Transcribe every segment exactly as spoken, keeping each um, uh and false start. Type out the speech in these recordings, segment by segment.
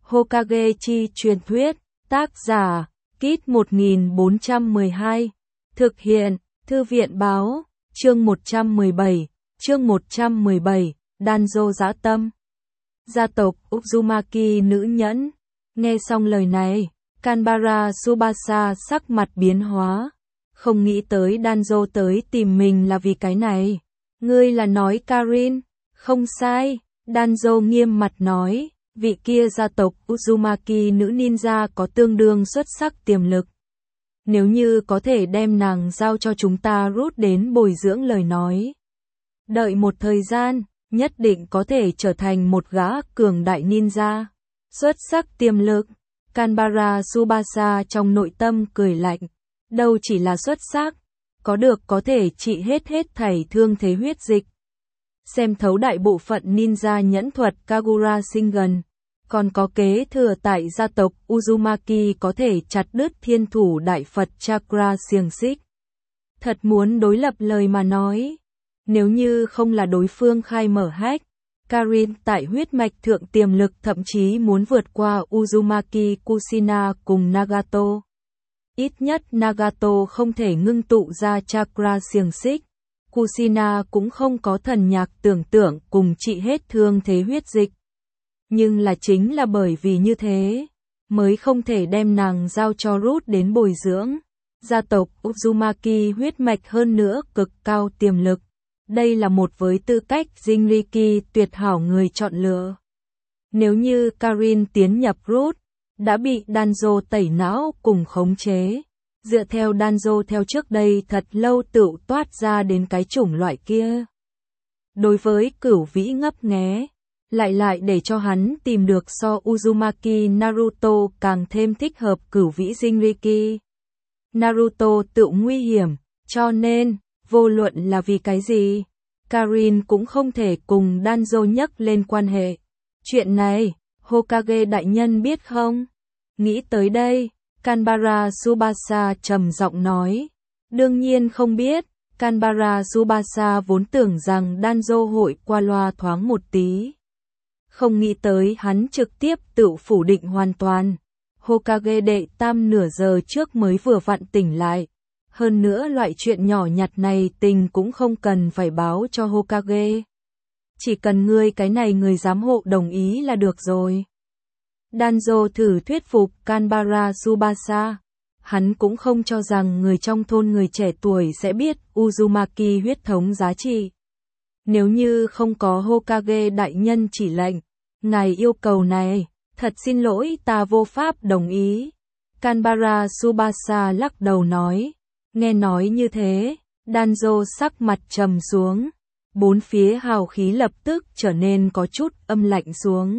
Hokage chi truyền thuyết, tác giả, Kit một nghìn bốn trăm mười hai, thực hiện, Thư viện báo, chương một trăm mười bảy, chương một trăm mười bảy, Danzo dã tâm. Gia tộc Uzumaki nữ nhẫn, nghe xong lời này, Kanbara Tsubasa sắc mặt biến hóa, không nghĩ tới Danzo tới tìm mình là vì cái này. Ngươi là nói Karin? Không sai, Danzo nghiêm mặt nói, vị kia gia tộc Uzumaki nữ ninja có tương đương xuất sắc tiềm lực. Nếu như có thể đem nàng giao cho chúng ta rút đến bồi dưỡng lời nói. Đợi một thời gian, nhất định có thể trở thành một gã cường đại ninja. Xuất sắc tiềm lực, Kanbara Tsubasa trong nội tâm cười lạnh. Đâu chỉ là xuất sắc, có được có thể trị hết hết thảy thương thế huyết dịch. Xem thấu đại bộ phận ninja nhẫn thuật Kagura Shingen, còn có kế thừa tại gia tộc Uzumaki có thể chặt đứt thiên thủ đại Phật Chakra xiềng xích. Thật muốn đối lập lời mà nói, nếu như không là đối phương khai mở hack, Karin tại huyết mạch thượng tiềm lực thậm chí muốn vượt qua Uzumaki Kushina cùng Nagato. Ít nhất Nagato không thể ngưng tụ ra chakra xiềng xích. Kushina cũng không có thần nhạc tưởng tượng cùng trị hết thương thế huyết dịch. Nhưng là chính là bởi vì như thế, mới không thể đem nàng giao cho Root đến bồi dưỡng. Gia tộc Uzumaki huyết mạch hơn nữa cực cao tiềm lực. Đây là một với tư cách Jinriki tuyệt hảo người chọn lựa. Nếu như Karin tiến nhập Root, đã bị Danzo tẩy não cùng khống chế. Dựa theo Danzo theo trước đây thật lâu tự toát ra đến cái chủng loại kia. Đối với cửu vĩ ngấp nghé, lại lại để cho hắn tìm được so Uzumaki Naruto càng thêm thích hợp cửu vĩ Jinriki. Naruto tự nguy hiểm, cho nên, vô luận là vì cái gì, Karin cũng không thể cùng Danzo nhắc lên quan hệ. Chuyện này, Hokage đại nhân biết không? Nghĩ tới đây, Kanbara Tsubasa trầm giọng nói. Đương nhiên không biết, Kanbara Tsubasa vốn tưởng rằng Danzo hội qua loa thoáng một tí. Không nghĩ tới hắn trực tiếp tự phủ định hoàn toàn. Hokage đệ tam nửa giờ trước mới vừa vặn tỉnh lại. Hơn nữa loại chuyện nhỏ nhặt này tình cũng không cần phải báo cho Hokage. Chỉ cần ngươi cái này người giám hộ đồng ý là được rồi. Danzo thử thuyết phục Kanbara Tsubasa. Hắn cũng không cho rằng người trong thôn người trẻ tuổi sẽ biết Uzumaki huyết thống giá trị. Nếu như không có Hokage đại nhân chỉ lệnh, ngài yêu cầu này, thật xin lỗi ta vô pháp đồng ý. Kanbara Tsubasa lắc đầu nói. Nghe nói như thế, Danzo sắc mặt trầm xuống. Bốn phía hào khí lập tức trở nên có chút âm lạnh xuống.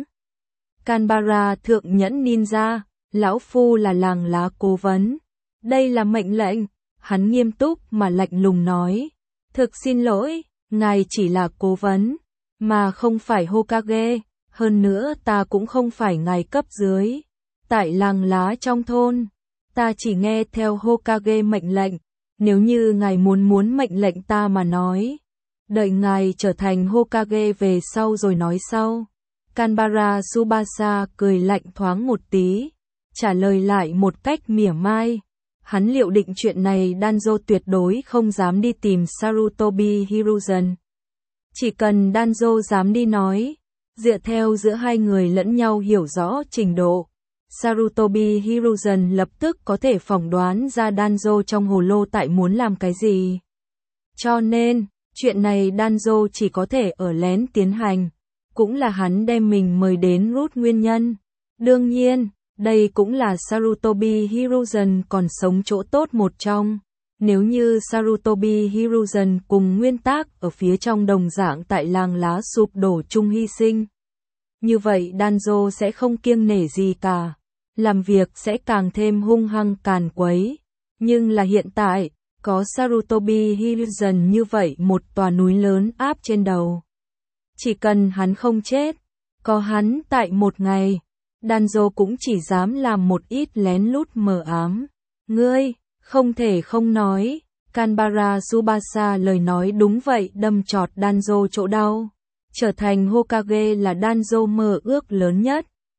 Kanbara thượng nhẫn ninja, lão phu là làng lá cố vấn. Đây là mệnh lệnh, hắn nghiêm túc mà lạnh lùng nói. Thực xin lỗi, ngài chỉ là cố vấn, mà không phải Hokage, hơn nữa ta cũng không phải ngài cấp dưới. Tại làng lá trong thôn, ta chỉ nghe theo Hokage mệnh lệnh, nếu như ngài muốn muốn mệnh lệnh ta mà nói. Đợi ngài trở thành Hokage về sau rồi nói sau. Kanbara Tsubasa cười lạnh thoáng một tí, trả lời lại một cách mỉa mai. Hắn liệu định chuyện này Danzo tuyệt đối không dám đi tìm Sarutobi Hiruzen. Chỉ cần Danzo dám đi nói, dựa theo giữa hai người lẫn nhau hiểu rõ trình độ, Sarutobi Hiruzen lập tức có thể phỏng đoán ra Danzo trong hồ lô tại muốn làm cái gì. Cho nên, chuyện này Danzo chỉ có thể ở lén tiến hành. Cũng là hắn đem mình mời đến Root nguyên nhân. Đương nhiên, đây cũng là Sarutobi Hiruzen còn sống chỗ tốt một trong. Nếu như Sarutobi Hiruzen cùng nguyên tác ở phía trong đồng dạng tại làng lá sụp đổ chung hy sinh. Như vậy Danzo sẽ không kiêng nể gì cả. Làm việc sẽ càng thêm hung hăng càn quấy. Nhưng là hiện tại, có Sarutobi Hiruzen như vậy một tòa núi lớn áp trên đầu. Chỉ cần hắn không chết, có hắn tại một ngày, Danzo cũng chỉ dám làm một ít lén lút mờ ám. Ngươi, không thể không nói, Kanbara Tsubasa lời nói đúng vậy đâm chọt Danzo chỗ đau. Trở thành Hokage là Danzo mơ ước lớn nhất,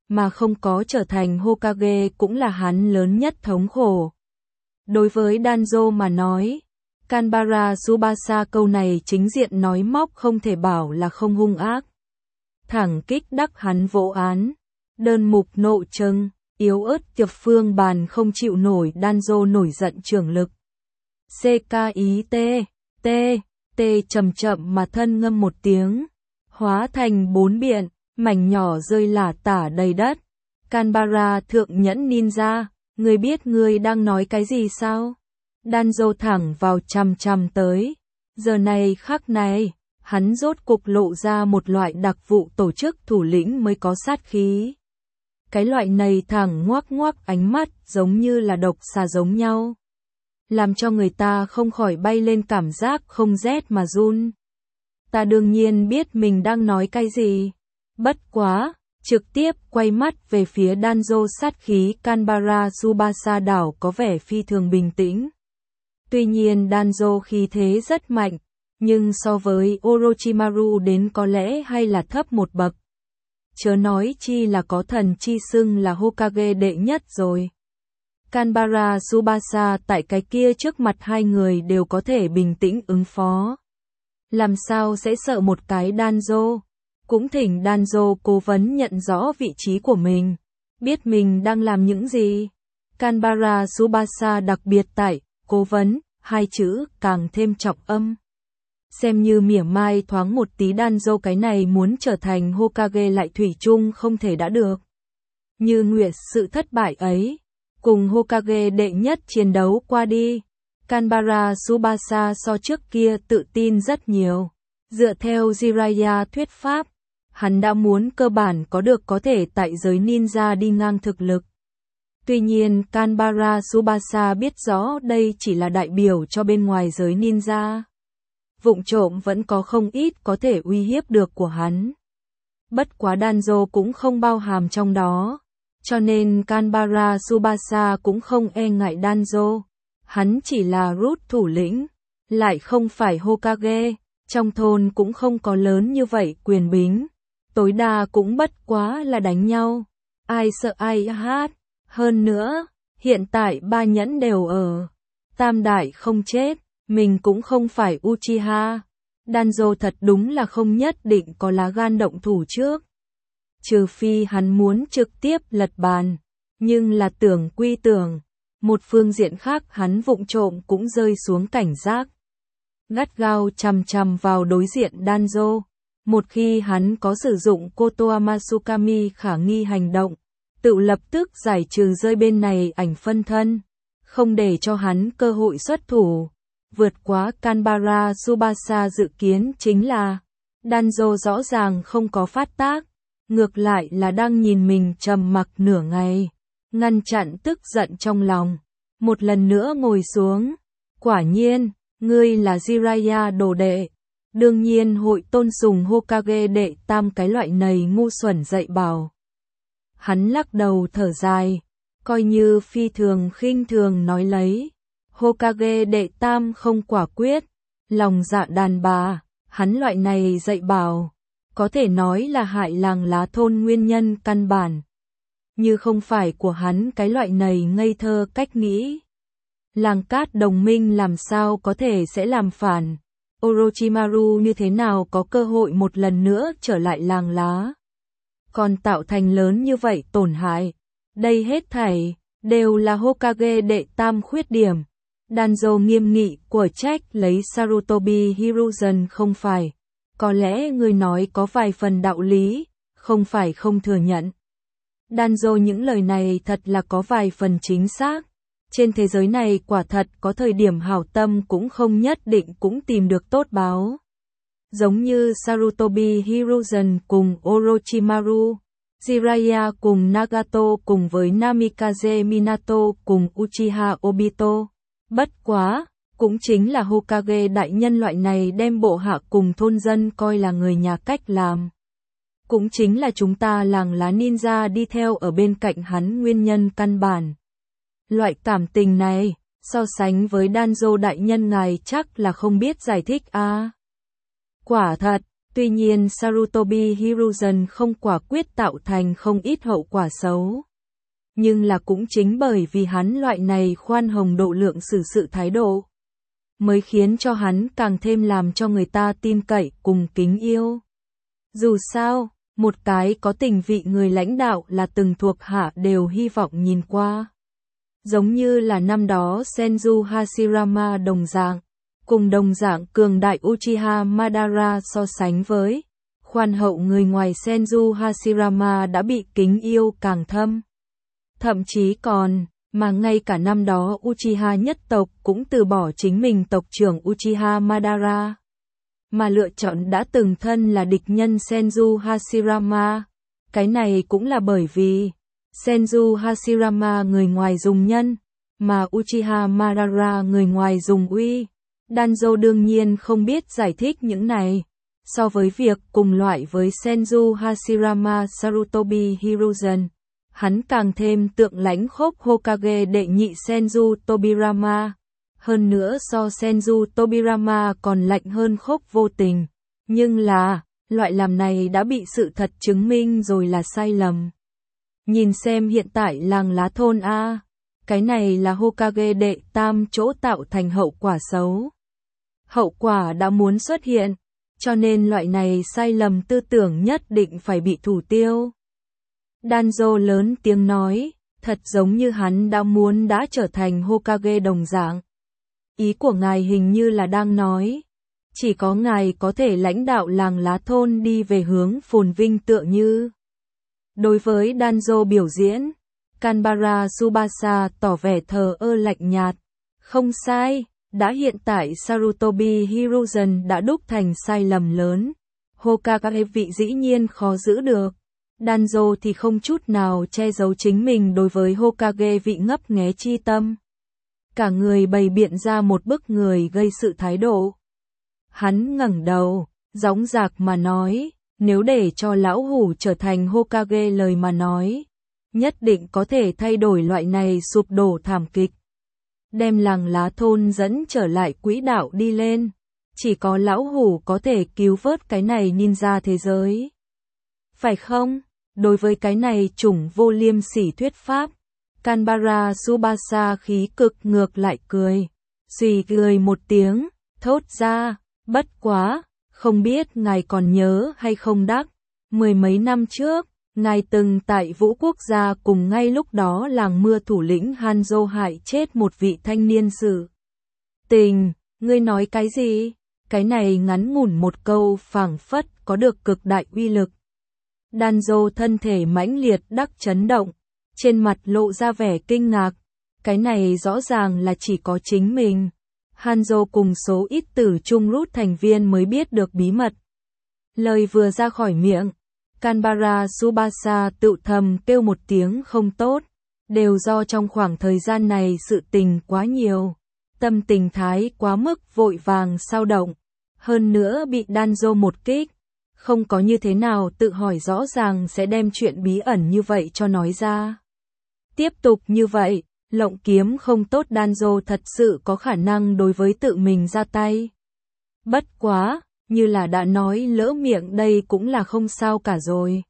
mà không có trở thành Hokage cũng là hắn lớn nhất thống khổ. Đối với Danzo mà nói, Kanbara Tsubasa câu này chính diện nói móc không thể bảo là không hung ác. Thẳng kích đắc hắn vỗ án, đơn mục nộ trừng, yếu ớt tiệp phương bàn không chịu nổi Danzo nổi giận trưởng lực. C K I T, T, T chậm chậm mà thân ngâm một tiếng, hóa thành bốn biện, mảnh nhỏ rơi lả tả đầy đất. Kanbara thượng nhẫn ninja, ngươi biết ngươi đang nói cái gì sao? Danzo thẳng vào chằm chằm tới. Giờ này khắc này, hắn rốt cục lộ ra một loại đặc vụ tổ chức thủ lĩnh mới có sát khí. Cái loại này thẳng ngoác ngoác ánh mắt giống như là độc xà giống nhau. Làm cho người ta không khỏi bay lên cảm giác không rét mà run. Ta đương nhiên biết mình đang nói cái gì. Bất quá, trực tiếp quay mắt về phía Danzo sát khí Kanbara Tsubasa đảo có vẻ phi thường bình tĩnh. Tuy nhiên Danzo khí thế rất mạnh, nhưng so với Orochimaru đến có lẽ hay là thấp một bậc. Chớ nói chi là có thần chi xưng là Hokage đệ nhất rồi. Kanbara Tsubasa tại cái kia trước mặt hai người đều có thể bình tĩnh ứng phó. Làm sao sẽ sợ một cái Danzo? Cũng thỉnh Danzo cố vấn nhận rõ vị trí của mình, biết mình đang làm những gì. Kanbara Tsubasa đặc biệt tại cố vấn, hai chữ càng thêm trọng âm. Xem như mỉa mai thoáng một tí Danzo cái này muốn trở thành Hokage lại thủy chung không thể đã được. Như nguyệt sự thất bại ấy, cùng Hokage đệ nhất chiến đấu qua đi, Kanbara Tsubasa so trước kia tự tin rất nhiều. Dựa theo Jiraiya thuyết pháp, hắn đã muốn cơ bản có được có thể tại giới ninja đi ngang thực lực. Tuy nhiên Kanbara Tsubasa biết rõ đây chỉ là đại biểu cho bên ngoài giới ninja. Vụng trộm vẫn có không ít có thể uy hiếp được của hắn. Bất quá Danzo cũng không bao hàm trong đó, cho nên Kanbara Tsubasa cũng không e ngại Danzo. Hắn chỉ là root thủ lĩnh, lại không phải Hokage, trong thôn cũng không có lớn như vậy quyền bính, tối đa cũng bất quá là đánh nhau, ai sợ ai hát. Hơn nữa, hiện tại ba nhẫn đều ở, tam đại không chết, mình cũng không phải Uchiha. Danzo thật đúng là không nhất định có lá gan động thủ trước. Trừ phi hắn muốn trực tiếp lật bàn, nhưng là tưởng quy tưởng. Một phương diện khác hắn vụng trộm cũng rơi xuống cảnh giác. Gắt gao chằm chằm vào đối diện Danzo. Một khi hắn có sử dụng Kotoama Tsukami khả nghi hành động, tự lập tức giải trừ rơi bên này ảnh phân thân, không để cho hắn cơ hội xuất thủ. Vượt quá Kanbara Tsubasa dự kiến chính là, Danzo rõ ràng không có phát tác, ngược lại là đang nhìn mình trầm mặc nửa ngày, ngăn chặn tức giận trong lòng. Một lần nữa ngồi xuống, quả nhiên, ngươi là Jiraiya đồ đệ, đương nhiên hội tôn sùng Hokage đệ tam cái loại này ngu xuẩn dạy bảo. Hắn lắc đầu thở dài, coi như phi thường khinh thường nói lấy. Hokage đệ tam không quả quyết, lòng dạ đàn bà, hắn loại này dạy bảo, có thể nói là hại làng lá thôn nguyên nhân căn bản. Như không phải của hắn cái loại này ngây thơ cách nghĩ. Làng cát đồng minh làm sao có thể sẽ làm phản. Orochimaru như thế nào có cơ hội một lần nữa trở lại làng lá. Còn tạo thành lớn như vậy tổn hại. Đây hết thảy, đều là Hokage đệ tam khuyết điểm. Danzo nghiêm nghị của trách lấy Sarutobi Hiruzen không phải. Có lẽ người nói có vài phần đạo lý, không phải không thừa nhận. Danzo những lời này thật là có vài phần chính xác. Trên thế giới này quả thật có thời điểm hảo tâm cũng không nhất định cũng tìm được tốt báo. Giống như Sarutobi Hiruzen cùng Orochimaru, Jiraiya cùng Nagato cùng với Namikaze Minato cùng Uchiha Obito. Bất quá, cũng chính là Hokage đại nhân loại này đem bộ hạ cùng thôn dân coi là người nhà cách làm. Cũng chính là chúng ta làng lá ninja đi theo ở bên cạnh hắn nguyên nhân căn bản. Loại cảm tình này, so sánh với Danzo đại nhân ngài chắc là không biết giải thích a. À. Quả thật, Tuy nhiên Sarutobi Hiruzen không quả quyết tạo thành không ít hậu quả xấu. Nhưng là cũng chính bởi vì hắn loại này khoan hồng độ lượng xử sự thái độ, mới khiến cho hắn càng thêm làm cho người ta tin cậy cùng kính yêu. Dù sao, một cái có tình vị người lãnh đạo là từng thuộc hạ đều hy vọng nhìn qua. Giống như là năm đó Senju Hashirama đồng dạng, cùng đồng dạng cường đại Uchiha Madara so sánh với, khoan hậu người ngoài Senju Hashirama đã bị kính yêu càng thâm. Thậm chí còn, mà ngay cả năm đó Uchiha nhất tộc cũng từ bỏ chính mình tộc trưởng Uchiha Madara, mà lựa chọn đã từng thân là địch nhân Senju Hashirama. Cái này cũng là bởi vì Senju Hashirama người ngoài dùng nhân, mà Uchiha Madara người ngoài dùng uy. Danzo đương nhiên không biết giải thích những này. So với việc cùng loại với Senju Hashirama Sarutobi Hiruzen, hắn càng thêm tượng lãnh khốc Hokage đệ nhị Senju Tobirama. Hơn nữa so Senju Tobirama còn lạnh hơn khốc vô tình. Nhưng là, loại làm này đã bị sự thật chứng minh rồi là sai lầm. Nhìn xem hiện tại làng lá thôn A, cái này là Hokage đệ tam chỗ tạo thành hậu quả xấu. Hậu quả đã muốn xuất hiện, cho nên loại này sai lầm tư tưởng nhất định phải bị thủ tiêu. Danzo lớn tiếng nói, thật giống như hắn đã muốn đã trở thành Hokage đồng dạng. Ý của ngài hình như là đang nói, chỉ có ngài có thể lãnh đạo làng lá thôn đi về hướng phồn vinh tựa như. Đối với Danzo biểu diễn, Kanbara Tsubasa tỏ vẻ thờ ơ lạnh nhạt. Không sai, đã hiện tại Sarutobi Hiruzen đã đúc thành sai lầm lớn. Hokage vị dĩ nhiên khó giữ được. Danzo thì không chút nào che giấu chính mình đối với Hokage vị ngấp nghé chi tâm. Cả người bày biện ra một bức người gây sự thái độ. Hắn ngẩng đầu, dõng dạc mà nói, nếu để cho lão hủ trở thành Hokage lời mà nói, nhất định có thể thay đổi loại này sụp đổ thảm kịch. Đem làng lá thôn dẫn trở lại quỹ đạo đi lên. Chỉ có lão hủ có thể cứu vớt cái này ninja thế giới. Phải không? Đối với cái này chủng vô liêm sỉ thuyết pháp, Kanbara Tsubasa khí cực ngược lại cười. Xùy cười một tiếng, thốt ra, bất quá, không biết ngài còn nhớ hay không đắc. Mười mấy năm trước, ngài từng tại Vũ Quốc gia cùng ngay lúc đó làng mưa thủ lĩnh Hanzo hại chết một vị thanh niên sự. Tình, ngươi nói cái gì? Cái này ngắn ngủn một câu phảng phất có được cực đại uy lực. Danzo thân thể mãnh liệt đắc chấn động, trên mặt lộ ra vẻ kinh ngạc. Cái này rõ ràng là chỉ có chính mình. Hanzo cùng số ít tử trung rút thành viên mới biết được bí mật. Lời vừa ra khỏi miệng, Kanbara Tsubasa tự thầm kêu một tiếng không tốt, đều do trong khoảng thời gian này sự tình quá nhiều, tâm tình thái quá mức vội vàng sao động, hơn nữa bị Danzo một kích, không có như thế nào tự hỏi rõ ràng sẽ đem chuyện bí ẩn như vậy cho nói ra. Tiếp tục như vậy, lộng kiếm không tốt Danzo thật sự có khả năng đối với tự mình ra tay. Bất quá, như là đã nói lỡ miệng đây cũng là không sao cả rồi.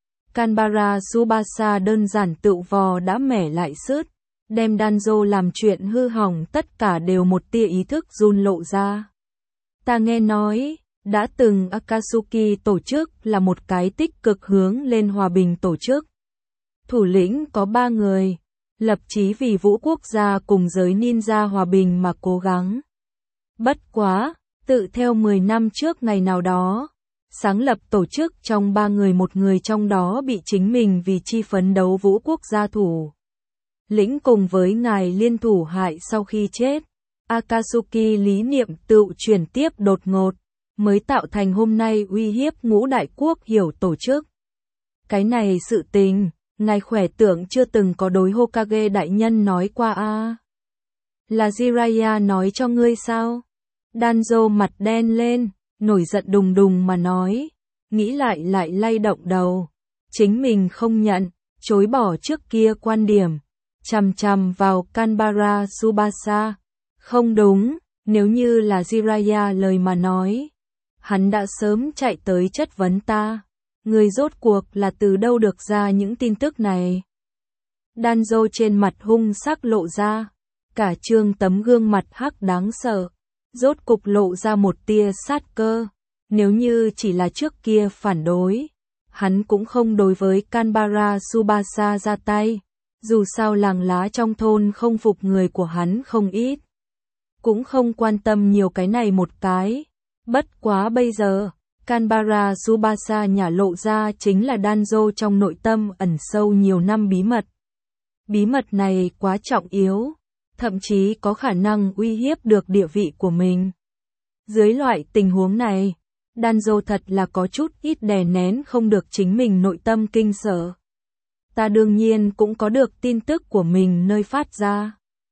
Kanbara Tsubasa đơn giản tự vò đã mẻ lại sứt, đem Danzo làm chuyện hư hỏng tất cả đều một tia ý thức run lộ ra. Ta nghe nói, đã từng Akatsuki tổ chức là một cái tích cực hướng lên hòa bình tổ chức. Thủ lĩnh có ba người, lập chí vì Vũ Quốc gia cùng giới ninja hòa bình mà cố gắng. Bất quá, tự theo mười năm trước ngày nào đó, sáng lập tổ chức trong ba người một người trong đó bị chính mình vì chi phấn đấu Vũ Quốc gia thủ lĩnh cùng với ngài liên thủ hại sau khi chết. Akatsuki lý niệm tự chuyển tiếp đột ngột, mới tạo thành hôm nay uy hiếp ngũ đại quốc hiểu tổ chức. Cái này sự tình, ngài khỏe tưởng chưa từng có đối Hokage đại nhân nói qua a à? Là Jiraiya nói cho ngươi sao? Danzo mặt đen lên, nổi giận đùng đùng mà nói, nghĩ lại lại lay động đầu. Chính mình không nhận, chối bỏ trước kia quan điểm, chằm chằm vào Kanbara Tsubasa. Không đúng, nếu như là Jiraiya lời mà nói, Hắn đã sớm chạy tới chất vấn ta. Người rốt cuộc là từ đâu được ra những tin tức này? Danzo trên mặt hung sắc lộ ra. Cả trương tấm gương mặt hắc đáng sợ. Rốt cục lộ ra một tia sát cơ. Nếu như chỉ là trước kia phản đối, hắn cũng không đối với Canberra Tsubasa ra tay. Dù sao làng lá trong thôn không phục người của hắn không ít. Cũng không quan tâm nhiều cái này một cái. Bất quá bây giờ, Canberra Tsubasa nhả lộ ra chính là Danzo trong nội tâm ẩn sâu nhiều năm bí mật. Bí mật này quá trọng yếu, thậm chí có khả năng uy hiếp được địa vị của mình. Dưới loại tình huống này, Danzo thật là có chút ít đè nén không được chính mình nội tâm kinh sợ. Ta đương nhiên cũng có được tin tức của mình nơi phát ra.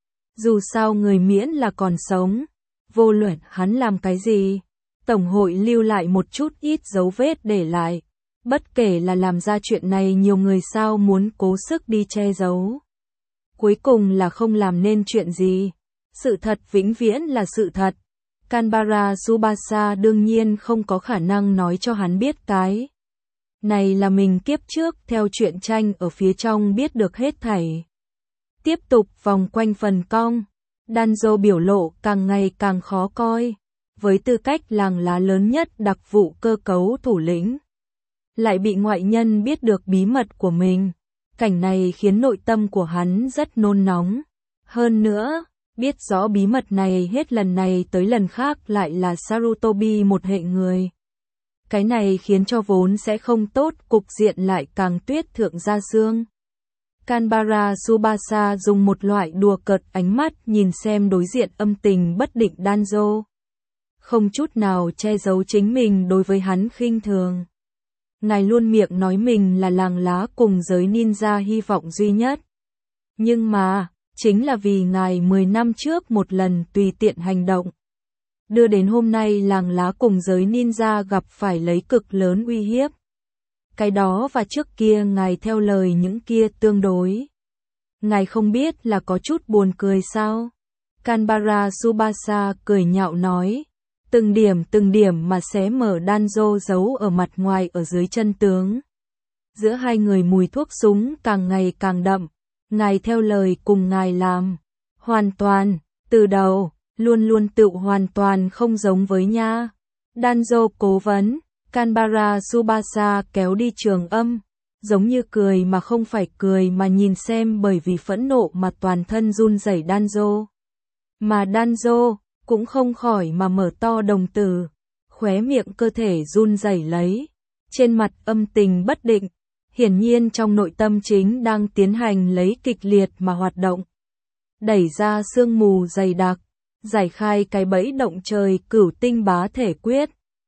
Dù sao người miễn là còn sống, vô luận hắn làm cái gì, Tổng hội lưu lại một chút ít dấu vết để lại. Bất kể là làm ra chuyện này nhiều người sao muốn cố sức đi che giấu. Cuối cùng là không làm nên chuyện gì. Sự thật vĩnh viễn là sự thật. Canberra Tsubasa đương nhiên không có khả năng nói cho hắn biết cái này là mình kiếp trước theo truyện tranh ở phía trong biết được hết thảy. Tiếp tục vòng quanh phần cong, Danzo biểu lộ càng ngày càng khó coi. Với tư cách làng lá lớn nhất đặc vụ cơ cấu thủ lĩnh, lại bị ngoại nhân biết được bí mật của mình. Cảnh này khiến nội tâm của hắn rất nôn nóng. Hơn nữa, biết rõ bí mật này hết lần này tới lần khác lại là Sarutobi một hệ người. Cái này khiến cho vốn sẽ không tốt cục diện lại càng tuyết thượng ra xương. Canberra Tsubasa dùng một loại đùa cợt ánh mắt nhìn xem đối diện âm tình bất định Danzo. Không chút nào che giấu chính mình đối với hắn khinh thường. Ngài luôn miệng nói mình là làng lá cùng giới ninja hy vọng duy nhất. Nhưng mà, chính là vì ngài mười năm trước một lần tùy tiện hành động, đưa đến hôm nay làng lá cùng giới ninja gặp phải lấy cực lớn uy hiếp. Cái đó và trước kia ngài theo lời những kia tương đối. Ngài không biết là có chút buồn cười sao? Canberra Tsubasa cười nhạo nói. Từng điểm từng điểm mà xé mở Danzo giấu ở mặt ngoài ở dưới chân tướng. Giữa hai người mùi thuốc súng càng ngày càng đậm. Ngài theo lời cùng ngài làm. Hoàn toàn, từ đầu, luôn luôn tự hoàn toàn không giống với nha. Danzo cố vấn, Canberra Tsubasa kéo đi trường âm. Giống như cười mà không phải cười mà nhìn xem bởi vì phẫn nộ mà toàn thân run rẩy Danzo. Mà Danzo cũng không khỏi mà mở to đồng tử, khóe miệng cơ thể run rẩy lấy, trên mặt âm tình bất định, hiển nhiên trong nội tâm chính đang tiến hành lấy kịch liệt mà hoạt động. Đẩy ra sương mù dày đặc, giải khai cái bẫy động trời cửu tinh bá thể quyết,